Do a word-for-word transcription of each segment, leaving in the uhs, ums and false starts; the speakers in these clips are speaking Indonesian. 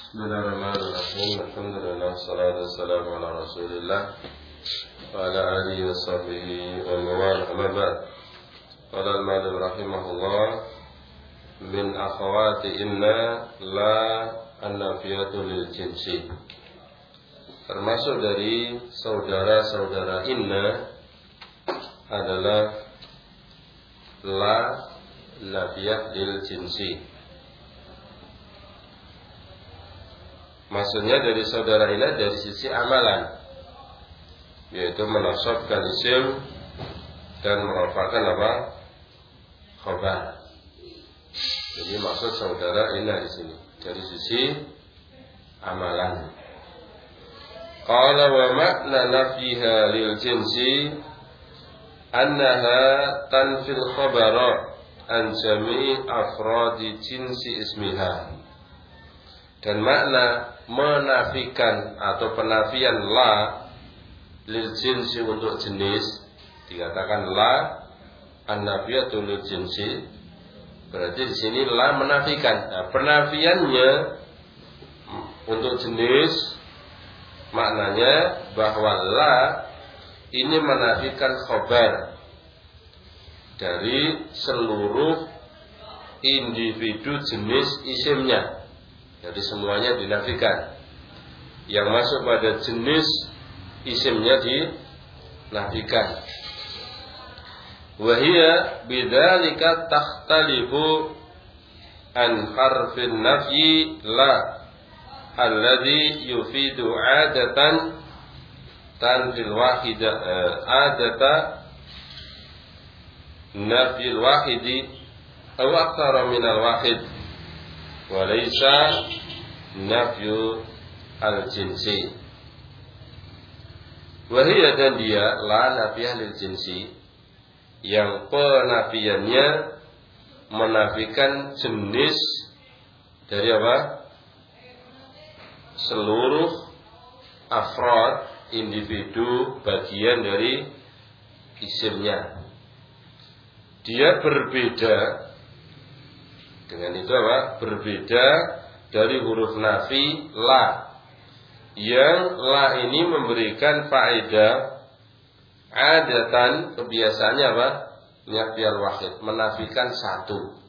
Bismillahirrahmanirrahim. Alhamdulillah, salatu wassalamu ala Rasulillah wa ala alihi wa sahbihi wa mawala, amma ba'd. Qala al-Malik rahimahullah, min akhawati inna la an-nafiyatu lil jinsi. Termasuk dari saudara-saudara inna adalah la nafiyah lil jinsi. Maksudnya dari saudara inna dari sisi amalan, yaitu menasabkan isim dan merafa'kan apa? Khabar. Jadi maksud saudara inna di sini dari sisi amalan. Qala wa makna nafiha lil jinsi annaha tanfil khabara an jami' afradi jinsi ismiha. Dan makna menafikan atau penafian la lil jinsi untuk jenis, dikatakan la an-nafiyatu lil jinsi, berarti di sini la menafikan. Nah, penafiannya untuk jenis maknanya bahwa la ini menafikan khabar dari seluruh individu jenis isimnya. Jadi semuanya dinafikan. Yang masuk pada jenis isimnya dinafikan. Wahia bidzalika takhtalifu an harfin nafyi la alladhi yufidu adatan tanfil wahida adata nafil wahidi aw aktsara min al wahid wa laysa nafyu al-jinsi. Wahia dan dia la nafiyah lil jinsi, yang penafiannya menafikan jenis dari apa? Seluruh afrad, individu, bagian dari isimnya. Dia berbeda dengan itu apa? Berbeda dari huruf nafi la, yang la ini memberikan faedah adatan, kebiasaannya apa? Nafiyal wahid, menafikan satu.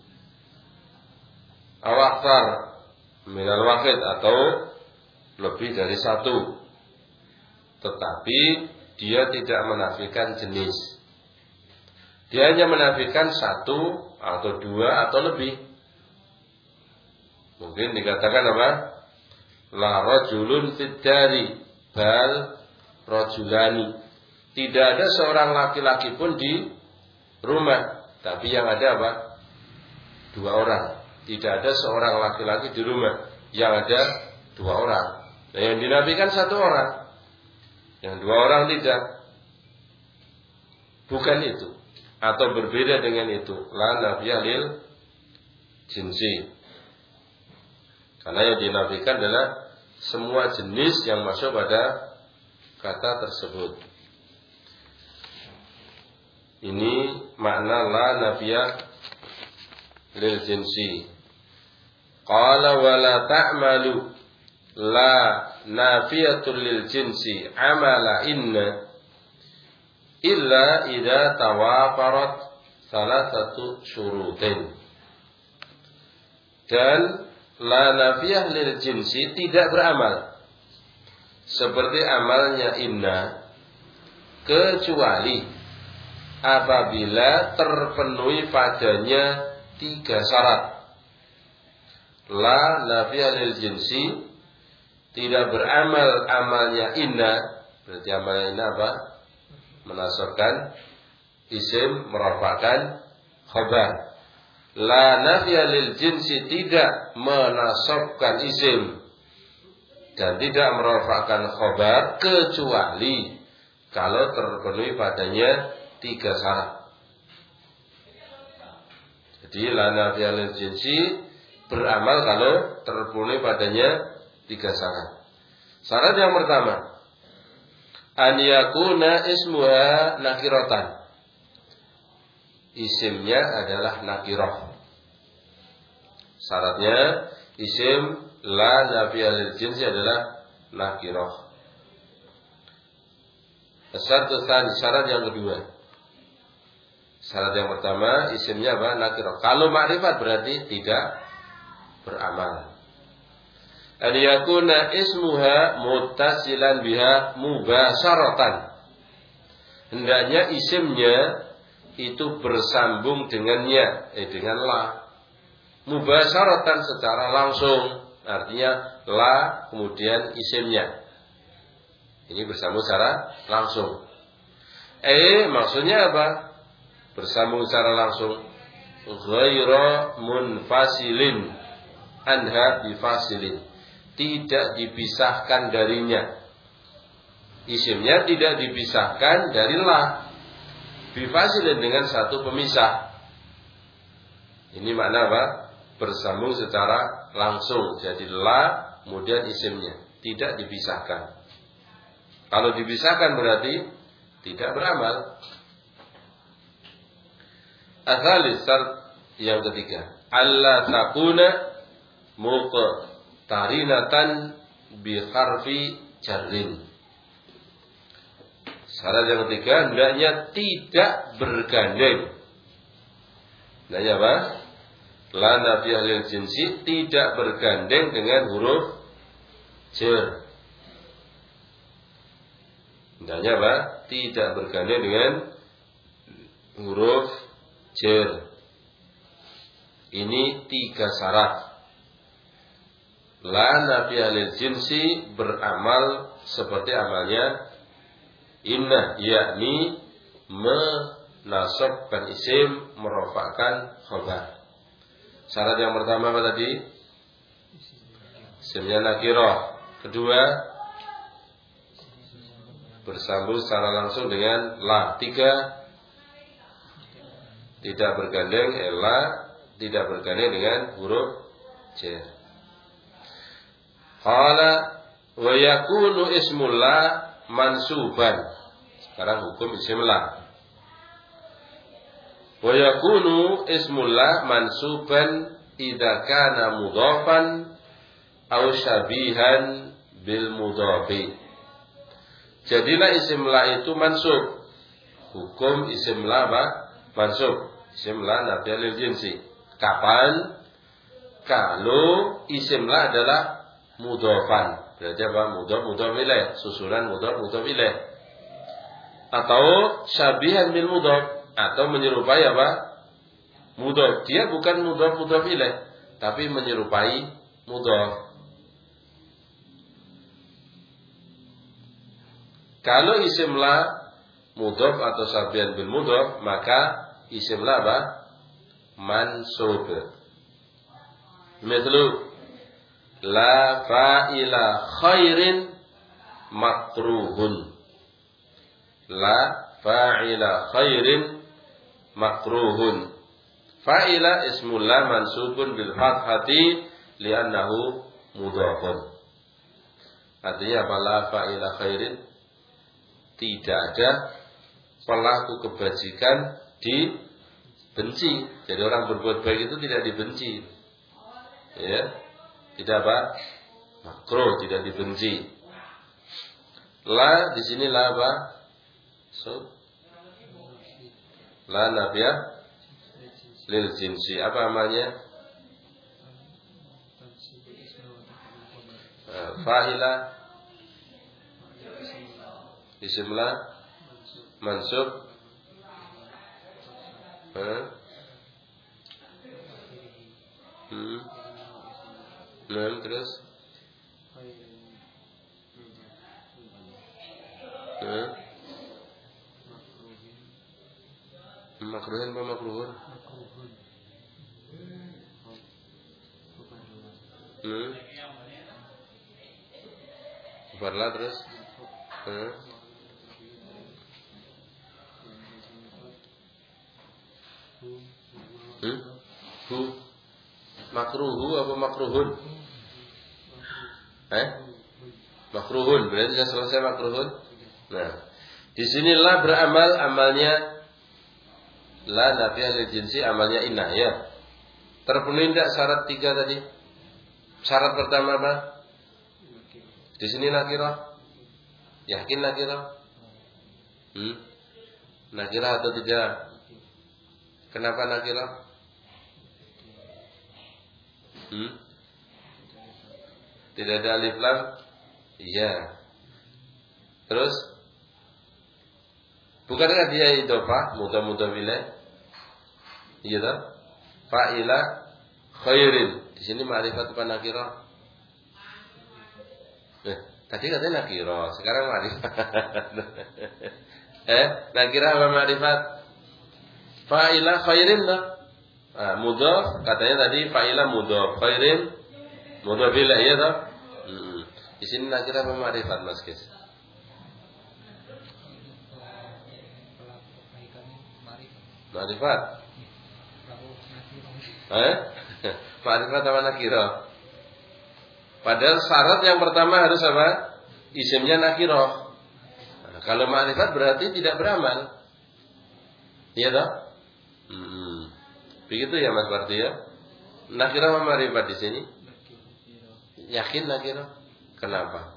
Awaktar minal wahid, atau lebih dari satu. Tetapi dia tidak menafikan jenis. Dia hanya menafikan satu atau dua atau lebih. Mungkin dikatakan apa? La rajulun fid dari bal rajulani. Tidak ada seorang laki-laki pun di rumah, tapi yang ada apa? Dua orang. Tidak ada seorang laki-laki di rumah, yang ada dua orang. Nah, yang dinafikan satu orang, yang dua orang tidak. Bukan itu, atau berbeda dengan itu. La nafiyah lil jinsi. Karena yang dinafikan adalah semua jenis yang masuk pada kata tersebut. Ini makna la nafiyah lil jinsi. Qala wa la ta'malu la nafiyatul lil jinsi amala inna illa idza tawafarat salasatu syurutin. Dan la nafiyah lil jinsi tidak beramal seperti amalnya inna, kecuali apabila terpenuhi padanya tiga syarat. La nafiyah lil jinsi tidak beramal amalnya inna, berarti amalnya inna apa? Menasabkan isim, merafa'kan khabar. La nafiyah lil jinsi tidak menasabkan isim dan tidak merafa'kan khabar, kecuali kalau terpenuhi padanya tiga syarat. Jadi la nafiyah lil jinsi beramal kalau terpenuhi padanya tiga syarat. Syarat yang pertama, an yakuna ismuha nakiratan. Isimnya adalah nakirah. Syaratnya isim la nafiyah lil jinsi adalah nakirah. Syarat syarat yang kedua. Syarat yang pertama isimnya apa? Nakirah. Kalau ma'rifat berarti tidak beramal. An yakuna ismuha muttasilan biha mubasyaratan. Hendaknya isimnya itu bersambung dengannya, eh dengan la. Mubasyaratan secara langsung, artinya la kemudian isimnya. Ini bersambung secara langsung. Eh maksudnya apa? Bersambung secara langsung. Ghaira munfasilin anha bifasilin. Tidak dipisahkan darinya. Isimnya tidak dipisahkan dari la. Bifasilin dengan satu pemisah. Ini makna apa? Bersambung secara langsung. Jadi la kemudian isimnya. Tidak dipisahkan. Kalau dipisahkan berarti tidak beramal. Atsalis syarat yang ketiga, alla takuna muqtarinatan bi harfi jarrin. Syarat yang ketiga, hendaknya tidak bergandeng. Hendaknya apa? La nafiyah lil jinsi, tidak bergandeng dengan huruf jar. Hendaknya apa? Tidak bergandeng dengan huruf jar. Ini tiga syarat. La nafiyah lil jinsi beramal seperti amalnya inna, yakni menasabkan isim, merofakkan khabar. Syarat yang pertama apa tadi? Isimnya nakirah. Kedua, bersambung secara langsung dengan la. Tiga, tidak bergandeng eh, la, tidak bergandeng dengan huruf jar. Qala wa yakunu ismul la mansuban. Sekarang hukum isim la. Wa yakunu ismul la mansuban idza kana mudhafan aw syabihan bil mudhafi. Jadilah isim la itu mansub. Hukum isim la apa? Mansub. Isim la nafiyah lil jinsi. Kapan? Kalau isim la adalah mudhafan. Berarti apa? Mudhaf mudhaf ilaih, susunan mudhaf mudhaf ilaih. Atau syabihan bil mudhaf, atau menyerupai apa? Mudhaf. Dia bukan mudhaf mudhaf ilaih, tapi menyerupai mudhaf. Kalau isim la mudhaf atau syabihan bil mudhaf, maka isim la apa? Mansub. Misal la fa'ila khairin makruhun. La fa'ila khairin makruhun. Fa'ila ismul la mansubun bil fathati li'annahu mudhafun. Artinya apa? La fa'ila khairin, tidak ada pelaku kebajikan dibenci. Jadi orang berbuat baik itu tidak dibenci. Ya. Tidak apa? Makruh, tidak dibenci. La di sini la apa? So, la nafiyah lil jinsi. Apa namanya? Uh, fa'ila isim la mansub. Uh. Hmm. Nah, terus nah. Makruhin apa makruhun? Hmm. Barla terus hmm. Hmm? Hu. Makruhu apa makruhun? Eh? Makruhun, berarti sudah selesai makruhun. Nah, di sinilah beramal amalnya la nafiyah lil jinsi, amalnya inna ya. Terpenuhi tidak syarat tiga tadi? Syarat pertama apa? Di sini nakirah. Yakin nakirah? Hmm? Nakirah atau tidak? Kenapa nakirah? Hmm? Tidak ada alif lam? Iya. Terus? Bukankah dia idhofah? Mudah-mudah ilaih? Iya tak? Fa'ila khairin. Di sini ma'rifat apa nakirah? Eh, tadi katanya nakirah, sekarang ma'rifat. eh, nakirah apa ma'rifat? Fa'ila khairin tak? Nah, mudhaf, katanya tadi fa'ila mudhaf, khairin mudhaf ilaih, iya tak? Hmm. Di sini nakirah apa ma'rifat, Mas Kis? Ma'rifat. Eh? Ma'rifat apa nakirah? Padahal syarat yang pertama harus apa? Isimnya nakirah. Nah, kalau ma'rifat berarti tidak beramal. Iya toh? Hmm. Begitu ya Mas Barti ya? Nakirah apa ma'rifat di sini? Yakin nakirah? Kenapa?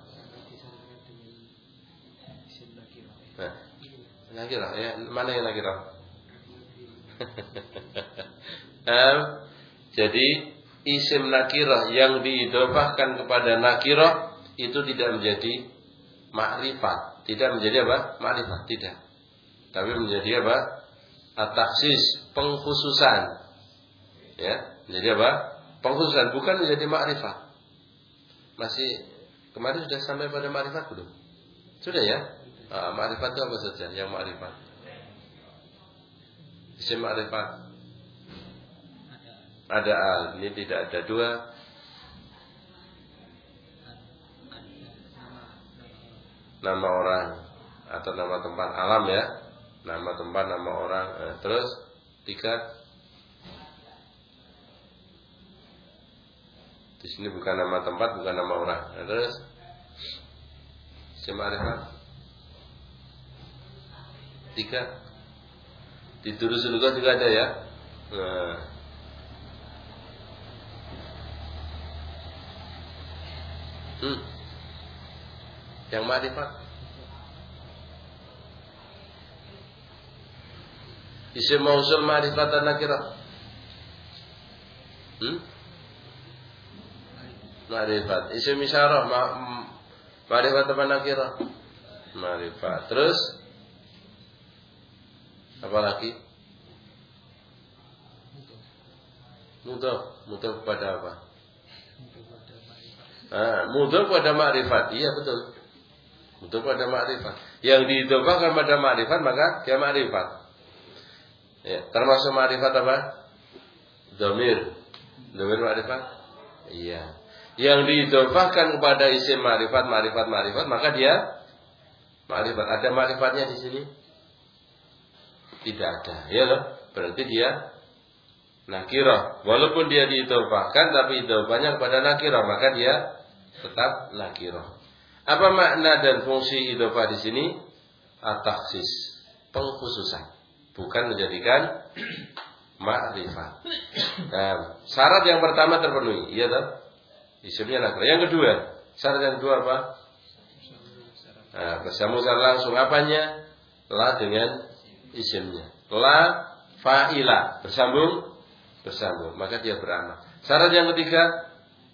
Nah, nakirah ya, mana yang nakirah? um, jadi isim nakirah yang diidhofahkan kepada nakirah itu tidak menjadi ma'rifat, tidak menjadi apa? Ma'rifat, tidak. Tapi menjadi apa? At-takhsis, pengkhususan. Ya, menjadi apa? Pengkhususan, bukan menjadi ma'rifat. Masih kemarin sudah sampai pada ma'rifat belum? Sudah ya? Ah, ma'rifat itu apa saja yang ma'rifat? Isim ma'rifat. Ada al, ini tidak ada dua. Nama orang atau nama tempat alam ya. Nama tempat, nama orang. Eh, terus tiga. Di sini bukan nama tempat, bukan nama orang. Nah, terus isim ma'rifat. Tiga. Di Durus Lughah juga ada ya. Nah. Hmm. Yang ma'rifat. Isim mausul ma'rifat dan nakirah. Hmm? Ma'rifat. Isim isyarah ma'rifat apa nakirah? Ma'rifat. Terus apa lagi? Mudhaf. Mudhaf kepada apa? Ah, mudhaf pada ma'rifat. Iya betul. Mudhaf pada ma'rifat. Yang diidhofahkan pada ma'rifat maka dia ma'rifat. Ya, termasuk ma'rifat apa? Dhamir. Dhamir ma'rifat? Iya. Yang diidhofahkan kepada isim ma'rifat, ma'rifat, ma'rifat maka dia ma'rifat. Ada ma'rifatnya di sini? Tidak ada. Ya loh. Berarti dia nakirah. Walaupun dia diidhofahkan tapi idhofahnya kepada nakirah maka dia tetap nakirah. Apa makna dan fungsi idhofah di sini? At-takhsis, pengkhususan, bukan menjadikan ma'rifat. Nah, syarat yang pertama terpenuhi, iya toh? Isimnya nakirah. Yang kedua, syarat yang kedua apa? Nah, bersambung langsung apanya? La dengan isimnya. La fa'ila, bersambung bersambung, maka dia beramal. Syarat yang ketiga,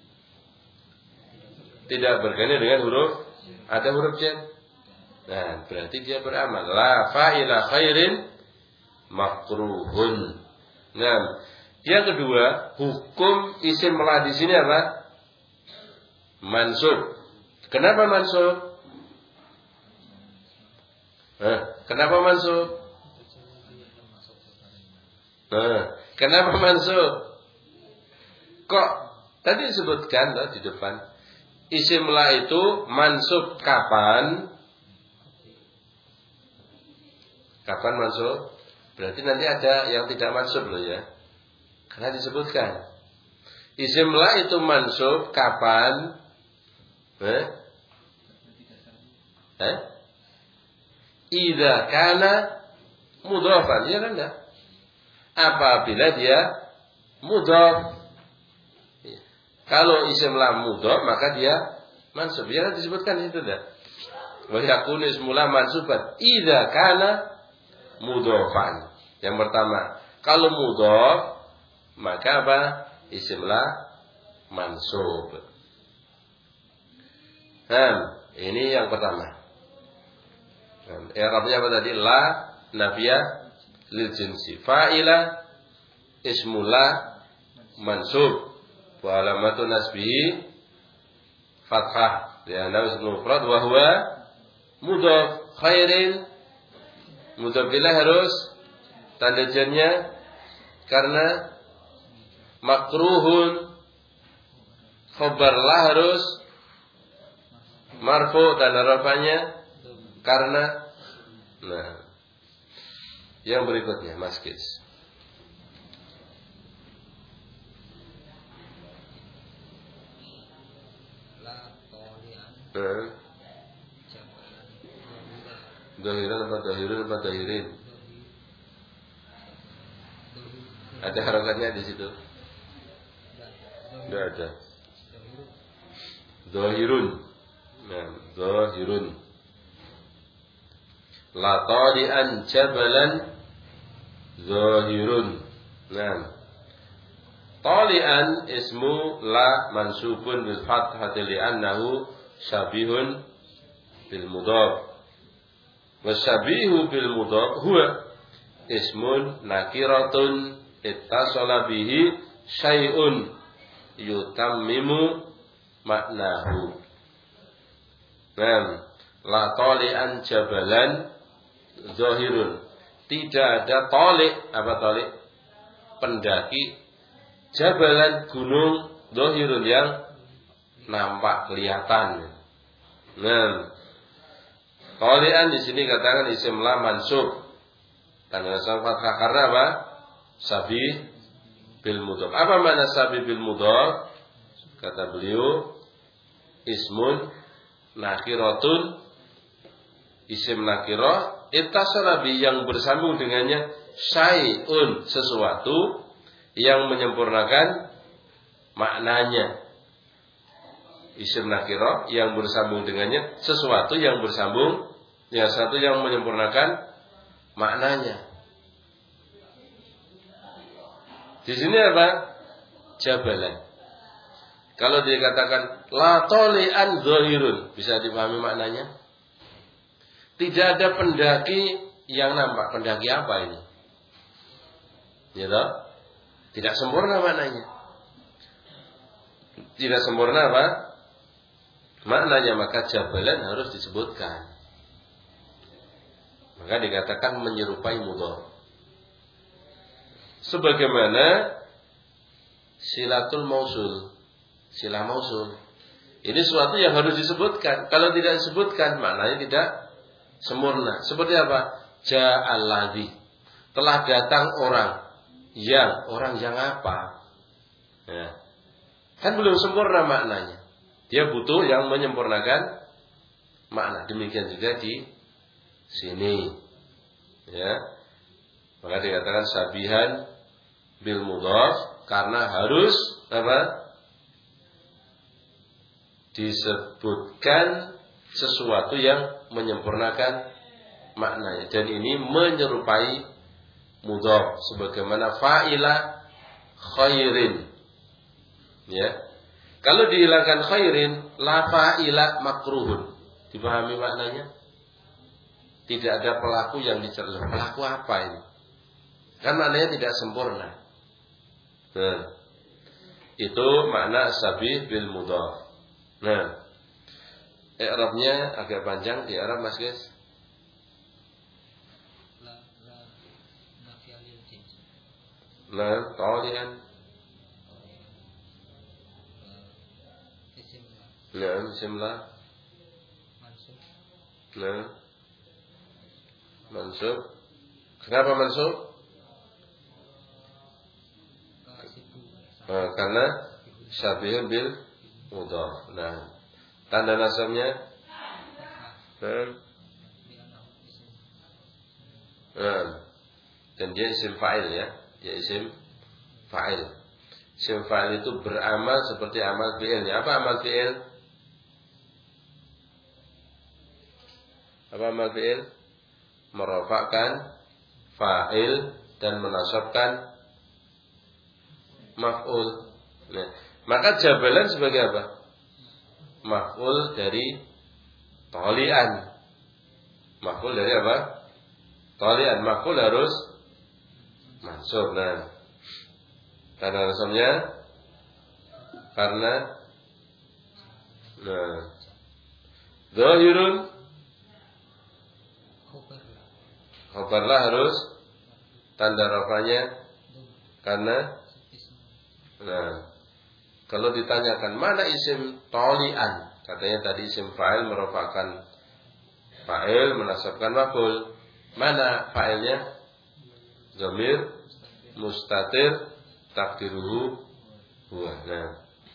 tidak berganti dengan huruf, ada huruf jar. Nah, berarti dia beramal. La fa'ila khairin makruhun. Nah, yang kedua, hukum isim la di sini apa? Mansub. Kenapa mansub? Nah, kenapa mansub? Nah, kenapa mansub? Kok tadi disebutkan loh di depan isim la itu mansub kapan? Kapan mansub? Berarti nanti ada yang tidak mansub loh ya. Karena disebutkan isim la itu mansub kapan? Eh? Eh? Idza kana mudhafan, ya kan enggak? Apabila dia mudhaf. Kalau isim la mudhaf maka dia mansub. Ya disebutkan di situ dah. Wa yakunu ismu la mansuban idza kana mudhafan. Yang pertama, kalau mudhaf maka apa? Isim la mansub. Nah, ini yang pertama. I'rabnya apa tadi? La nafiyah lil jinsi. Fa'ila ismu la mansub. Wa alamatu nasbihi fathah. Lianna ismu mufrad wa huwa mudhaf. Khairin mudhaf ilaih harus tanda jarnya karena makruhun. Khabar la harus marfu tanda rafanya karena. Nah, yang berikutnya Mas Kis. Nah. Dohiran apa dohirun apa dohirin? Ada harokatnya di situ? Tidak ada. Dohirun. Nah, dohirun. La tali'an jabalan zahirun. Nah, tali'an ismu la mansubun bil fathati li'annahu syabihun bil mudhaf. Wa syabihu bil mudhaf huwa ismun nakiratun ittasala bihi syai'un yutammimu maknahu. Nah, la tali'an jabalan zahirun. Tidak ada talik. Apa talik? Pendaki jabalan gunung zahirun yang nampak kelihatan. Nah, talian di sini katakan isim la mansub. Tanda nasab fathah karena apa? Sabi bil mudhaf. Apa makna sabi bil mudhaf? Kata beliau, ismun nakiratun, isim nakirah ittasala bi yang bersambung dengannya syai'un sesuatu yang menyempurnakan maknanya. Isim nakirah yang bersambung dengannya sesuatu yang bersambung, yang satu yang menyempurnakan maknanya. Di sini apa? Jabalan. Kalau dikatakan la tali'an zahirun, bisa dipahami maknanya? Tidak ada pendaki yang nampak. Pendaki apa ini? Ya toh? Tidak sempurna maknanya. Tidak sempurna apa? Maknanya, maka jabalan harus disebutkan. Maka dikatakan menyerupai mudhaf. Sebagaimana silatul mausul, sila mausul. Ini sesuatu yang harus disebutkan. Kalau tidak disebutkan, maknanya tidak sempurna. Seperti apa? Ja'alladzi. Telah datang orang. Yang. Orang yang apa? Ya. Kan belum sempurna maknanya. Dia butuh yang menyempurnakan makna. Demikian juga di sini. Ya. Maka dikatakan sabihan bil mudhaf karena harus apa? Disebutkan sesuatu yang menyempurnakan maknanya, dan ini menyerupai mudhaf sebagaimana fa'ila khairin. Ya. Kalau dihilangkan khairin, la fa'ila makruhun. Dipahami maknanya? Tidak ada pelaku yang dicela. Pelaku apa ini? Kan maknanya tidak sempurna. Nah, itu makna sabih bil mudhaf. Nah, i'rabnya agak panjang di Arab Mas guys. La la nafiyah lil jins. Nah, talian. Isim la. Nah, isim la. Mansub. Nah. Mansub. Kenapa mansub? Nah, karena syabih bil mudhaf. Nah, tanda nasabnya nah. Nah. Dan dia isim fa'il ya. Dia isim fa'il. Isim fa'il itu beramal seperti amal fi'ilnya. Apa amal fi'il? Apa amal fi'il? Merofakkan fa'il dan menasabkan maf'ul. Nah, maka jabalan sebagai apa? Maf'ul dari tolian. Maf'ul dari apa? Tolian. Maf'ul harus mansub. Nah, karena alasannya karena nah zahirun khobarlah harus tanda rafanya karena nah kalau ditanyakan mana isim tolian, katanya tadi isim fa'il merofakkan fa'il menasabkan maf'ul. Mana fa'ilnya? Dhamir mustatir takdiruhu huwa. Nah,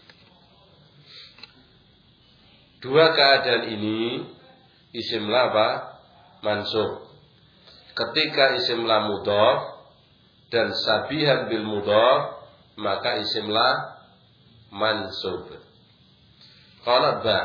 dua keadaan ini isim la apa? Mansub. Ketika isim la mudhaf dan sabihan bil mudhaf, maka isim la mansub. Qala ba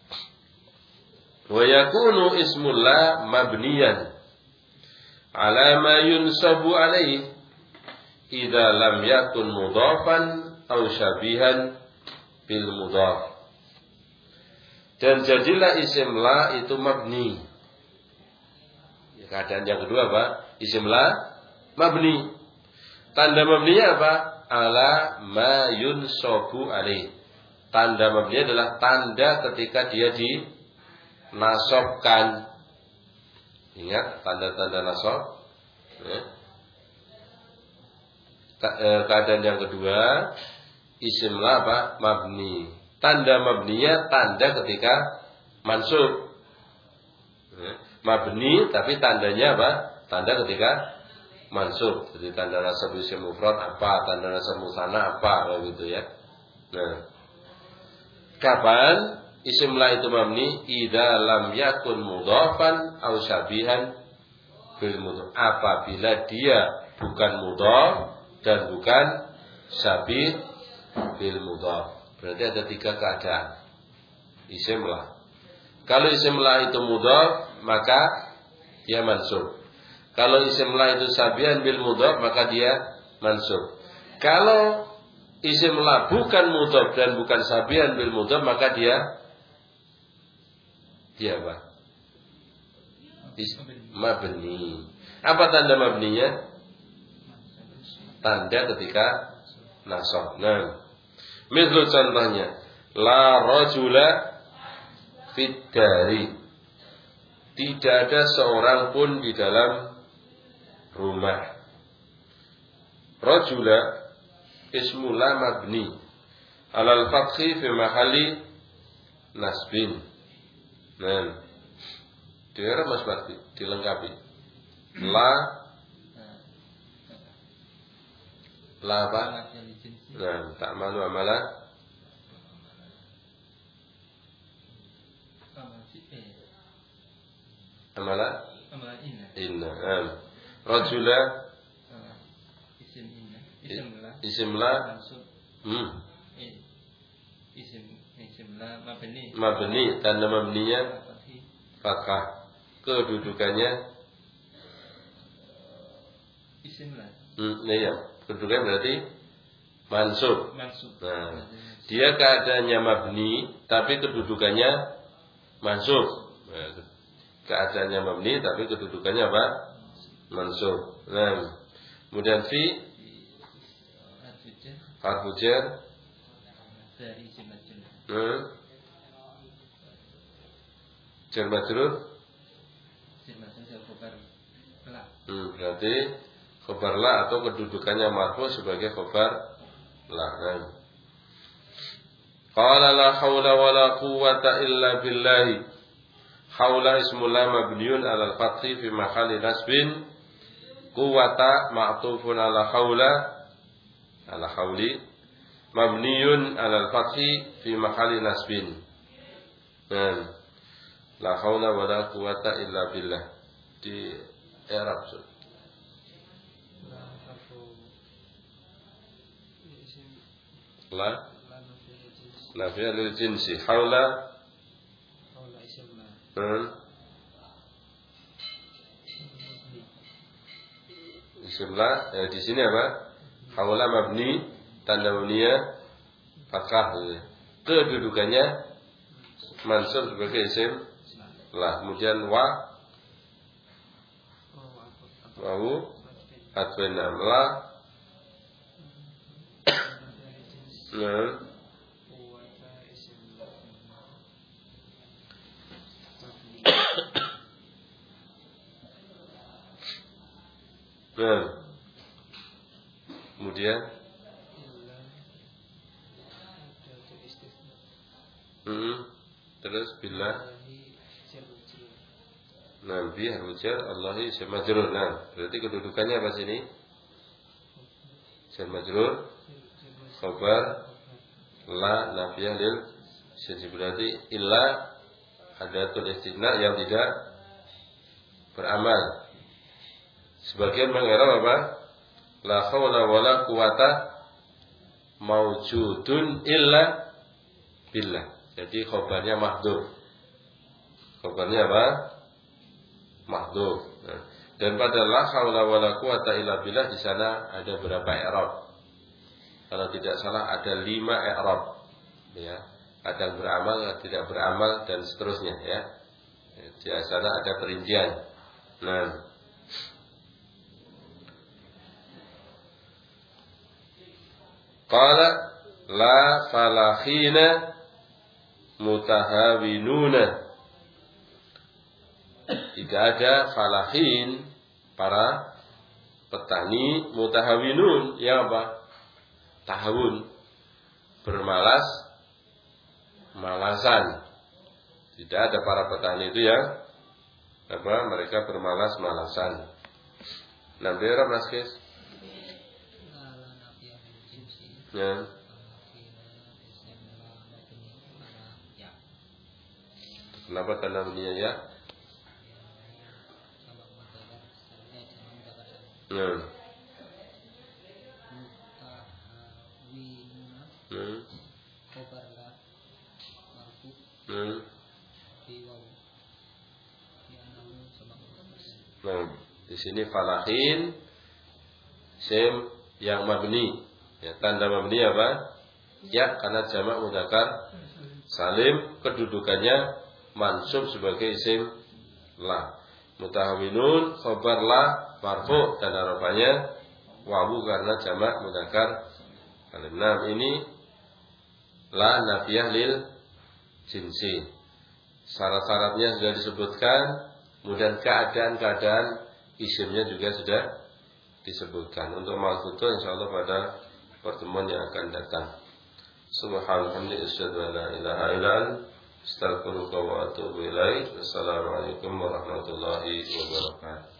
wa yakunu ismul la mabniyan ala ma yunsabu alaihi idza lam yakun mudhafan aw syabihan bil mudhaf. Dan jadilah isim la itu mabni. Keadaan yang kedua apa? Isim la mabni. Tanda mabninya apa? Ala ma yunsabu alaih. Tanda mabni adalah tanda ketika dia dinasabkan. Ingat tanda-tanda nasab. Ya. Keadaan yang kedua isim la apa? Mabni. Tanda mabninya tanda ketika mansub. Mabni tapi tandanya apa? Tanda ketika mansub. Jadi tanda nasab isim mufrad apa? Tanda nasab musanna apa? Begitu ya. Nah, kapan isim la itu mabni? Idza lam yakun mudhafan aw syabihan bil mudhaf. Apabila dia bukan mudhaf dan bukan syabih bil mudhaf. Berarti ada tiga keadaan isim la. Kalau isim la itu mudhaf, maka dia mansub. Kalau isim la itu syabihan bil mudhaf, maka dia mansub. Kalau isim la bukan mudhaf dan bukan syabihan bil mudhaf, maka dia dia apa? Mabni. Apa tanda mabninya? Tanda ketika nasab. Nah, misal contohnya, la rajula fid dari. Tidak ada seorang pun di dalam rumah. Rajula ismu la mabni alal fathi fi mahalli nasbin. Nah, dia Mas Bakti dilengkapi. La La apa? Nah, tak malu amala. Amala? Amala inna. Inna. Nah. Rajula Isim inna. Isim la. Isim la. Hmm. Isim isim la mabni. Mabni, tanda mabninya fathah. Kedudukannya isim la. Hmm, iya. Kedudukannya berarti mansub. Mansub. Nah, dia keadaannya mabni tapi kedudukannya mansub. Nah, keadaannya mabni tapi kedudukannya apa? Mansub. Nah, kemudian fi harfu jar dari isim majrur. Hmm. Jar majrur. Isim majrur khabar la. Hmm, berarti khabar la atau kedudukannya marfu sebagai khabar la. Nah. Qala la haula wala quwwata illa billahi. Haula ismul la mabniun 'alal fathi fi mahalli nasbin. Quwwata ma'tufun 'ala haula 'ala hauli mabniun 'alal fathi fi mahalli nasbin. Nah, la haula wala quwwata illa billah di i'rab. La nafiyah lil jinsi. Haula hmm. Isim la eh, di sini apa? Haula mabni tanda mabniyah fathah. Kedudukannya mansub sebagai isim la. Kemudian wa wawu atfin la nah nah kemudian hmm. terus bila Nabi harfujar Allahi isim majrur. Nah, berarti kedudukannya apa sini? Isim majrur, khabar, la nafiyah lil jinsi. Berarti illa adatul istisna yang tidak beramal. Sebagian mengira apa? La haula wala quwata maujudun illa billah. Jadi khabarnya mahdhuf. Khabarnya apa? Mahdhuf. Nah, dan pada la haula wala quwata illa billah di sana ada berapa i'rab? Kalau tidak salah ada lima i'rab. Ya, ada yang beramal, ada tidak beramal dan seterusnya ya. Di sana ada perincian. Nah, qala la falahina mutahawinuna. Tidak ada falahin para petani mutahawinun yang apa? Tahawun, bermalas malasan. Tidak ada para petani itu yang apa? Mereka bermalas malasan. Nah, berapa Mas Kis? Ya. Kenapa tanda bunyinya ya? Nah. Hmm. Hmm. Nah, di sini falahin sim yang mabni. Ya, tanda mabni apa? Ya, karena jamak mudzakkar salim, kedudukannya mansub sebagai isim la. Mutahawinun khabar la marfu dan rafanya wawu karena jamak mudzakkar salim. Nah, ini la nafiyah lil jinsi. Syarat-syaratnya sudah disebutkan, kemudian keadaan-keadaan isimnya juga sudah disebutkan. Untuk maksudnya insyaallah pada pertemuan yang akan datang. Subhanallah, asyhadu an la ilaha illa anta, astaghfiruka wa atubu ilaik. Wassalamualaikum warahmatullahi wabarakatuh.